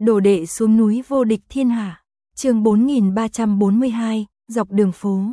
Đồ đệ xuống núi vô địch thiên hạ. Chương 4342, dọc đường phố.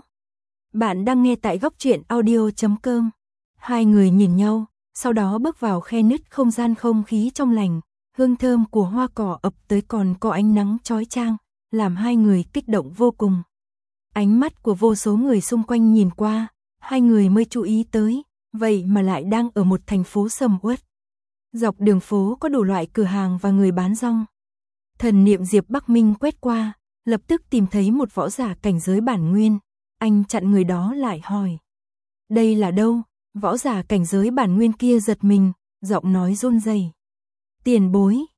Bạn đang nghe tại góc truyện audio.com. Hai người nhìn nhau, sau đó bước vào khe nứt không gian, không khí trong lành, hương thơm của hoa cỏ ập tới, còn có ánh nắng chói chang, làm hai người kích động vô cùng. Ánh mắt của vô số người xung quanh nhìn qua, hai người mới chú ý tới, vậy mà lại đang ở một thành phố sầm uất. Dọc đường phố có đủ loại cửa hàng và người bán rong. Thần niệm Diệp Bắc Minh quét qua, lập tức tìm thấy một võ giả cảnh giới bản nguyên. Anh chặn người đó lại hỏi: đây là đâu? Võ giả cảnh giới bản nguyên kia giật mình, giọng nói run rẩy: tiền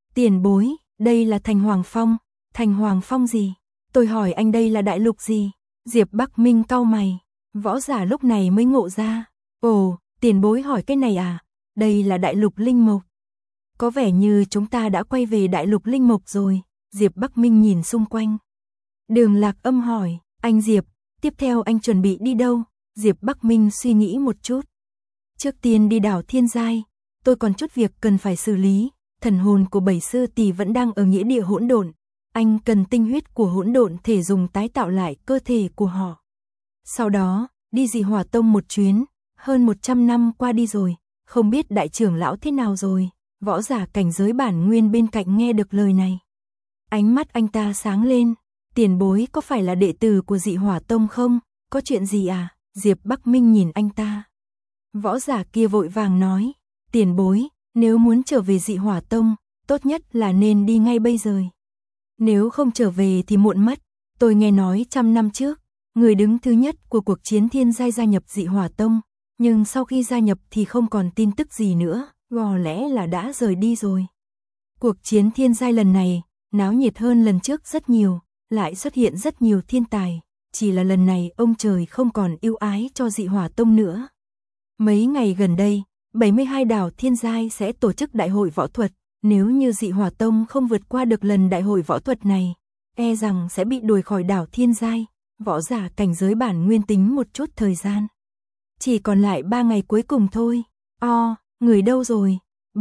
bối, đây là thành Hoàng Phong. Thành Hoàng Phong gì? Tôi hỏi anh, đây là đại lục gì? Diệp Bắc Minh cau mày. Võ giả lúc này mới ngộ ra: ồ, tiền bối hỏi cái này à? Đây là đại lục Linh Mộc. Có vẻ như chúng ta đã quay về đại lục Linh Mộc rồi. Diệp Bắc Minh nhìn xung quanh. Đường Lạc Âm hỏi: anh Diệp, tiếp theo anh chuẩn bị đi đâu? Diệp Bắc Minh suy nghĩ một chút. Trước tiên đi đảo Thiên Giai, tôi còn chút việc cần phải xử lý. Thần hồn của Bảy Sư Tỷ vẫn đang ở nghĩa địa hỗn độn. Anh cần tinh huyết của hỗn độn thể dùng tái tạo lại cơ thể của họ. Sau đó, đi Dị Hỏa Tông một chuyến. Hơn 100 năm qua đi rồi, không biết đại trưởng lão thế nào rồi. Võ giả cảnh giới bản nguyên bên cạnh nghe được lời này, ánh mắt anh ta sáng lên. Tiền bối có phải là đệ tử của Dị Hỏa Tông không? Có chuyện gì à? Diệp Bắc Minh nhìn anh ta. Võ giả kia vội vàng nói: tiền bối, nếu muốn trở về Dị Hỏa Tông, tốt nhất là nên đi ngay bây giờ. Nếu không trở về thì muộn mất. Tôi nghe nói 100 năm trước, người đứng thứ nhất của cuộc chiến Thiên Giai gia nhập Dị Hỏa Tông, nhưng sau khi gia nhập thì không còn tin tức gì nữa, có lẽ là đã rời đi rồi. Cuộc chiến Thiên Giai lần này náo nhiệt hơn lần trước rất nhiều, lại xuất hiện rất nhiều thiên tài, chỉ là lần này ông trời không còn ưu ái cho Dị Hỏa Tông nữa. Mấy ngày gần đây, 72 đảo Thiên Giai sẽ tổ chức đại hội võ thuật, nếu như Dị Hỏa Tông không vượt qua được lần đại hội võ thuật này, e rằng sẽ bị đuổi khỏi đảo Thiên Giai. Võ giả cảnh giới bản nguyên tính một chút thời gian, chỉ còn lại 3 ngày cuối cùng thôi. Người đâu rồi?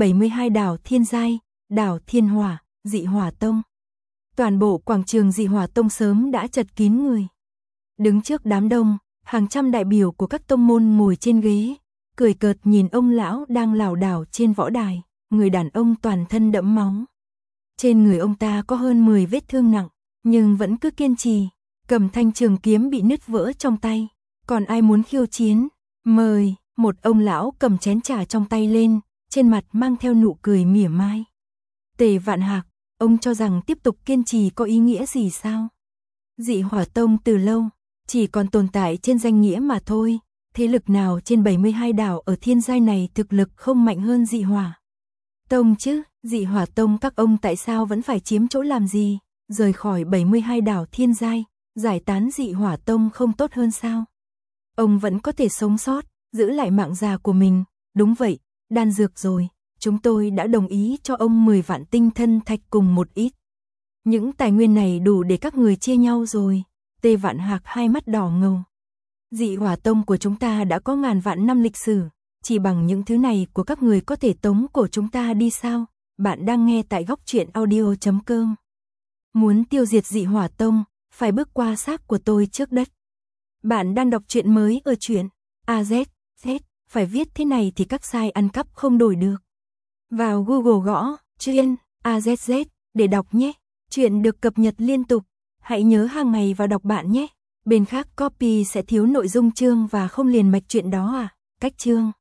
72 đảo Thiên Giai, đảo Thiên Hỏa, Dị Hỏa Tông. Toàn bộ quảng trường Dị Hỏa Tông sớm đã chật kín người. Đứng trước đám đông, hàng trăm đại biểu của các tông môn ngồi trên ghế, cười cợt nhìn ông lão đang lảo đảo trên võ đài. Người đàn ông toàn thân đẫm máu. Trên người ông ta có hơn 10 vết thương nặng, nhưng vẫn cứ kiên trì, cầm thanh trường kiếm bị nứt vỡ trong tay. Còn ai muốn khiêu chiến? Mời. Một ông lão cầm chén trà trong tay lên, trên mặt mang theo nụ cười mỉa mai. Tề Vạn Hạc, ông cho rằng tiếp tục kiên trì có ý nghĩa gì sao? Dị Hỏa Tông từ lâu chỉ còn tồn tại trên danh nghĩa mà thôi. Thế lực nào trên 72 đảo ở Thiên Giai này thực lực không mạnh hơn Dị Hỏa Tông chứ? Dị Hỏa Tông các ông tại sao vẫn phải chiếm chỗ làm gì? Rời khỏi 72 đảo Thiên Giai, giải tán Dị Hỏa Tông không tốt hơn sao? Ông vẫn có thể sống sót, giữ lại mạng già của mình. Đúng vậy, đan dược rồi, chúng tôi đã đồng ý cho ông 10 vạn tinh thân thạch cùng một ít. Những tài nguyên này đủ để các người chia nhau rồi. Tề Vạn Hạc hai mắt đỏ ngầu. Dị Hỏa Tông của chúng ta đã có ngàn vạn năm lịch sử, chỉ bằng những thứ này của các người có thể tống cổ chúng ta đi sao? Bạn đang nghe tại góc truyện audio.com. Muốn tiêu diệt Dị Hỏa Tông, phải bước qua xác của tôi trước đất. Bạn đang đọc truyện mới ở truyện AZ, phải viết thế này thì các site ăn cắp không đổi được. Vào Google gõ truyện AZZ để đọc nhé. Truyện được cập nhật liên tục, hãy nhớ hàng ngày vào đọc bạn nhé. Bên khác copy sẽ thiếu nội dung chương và không liền mạch truyện đó à? Cách chương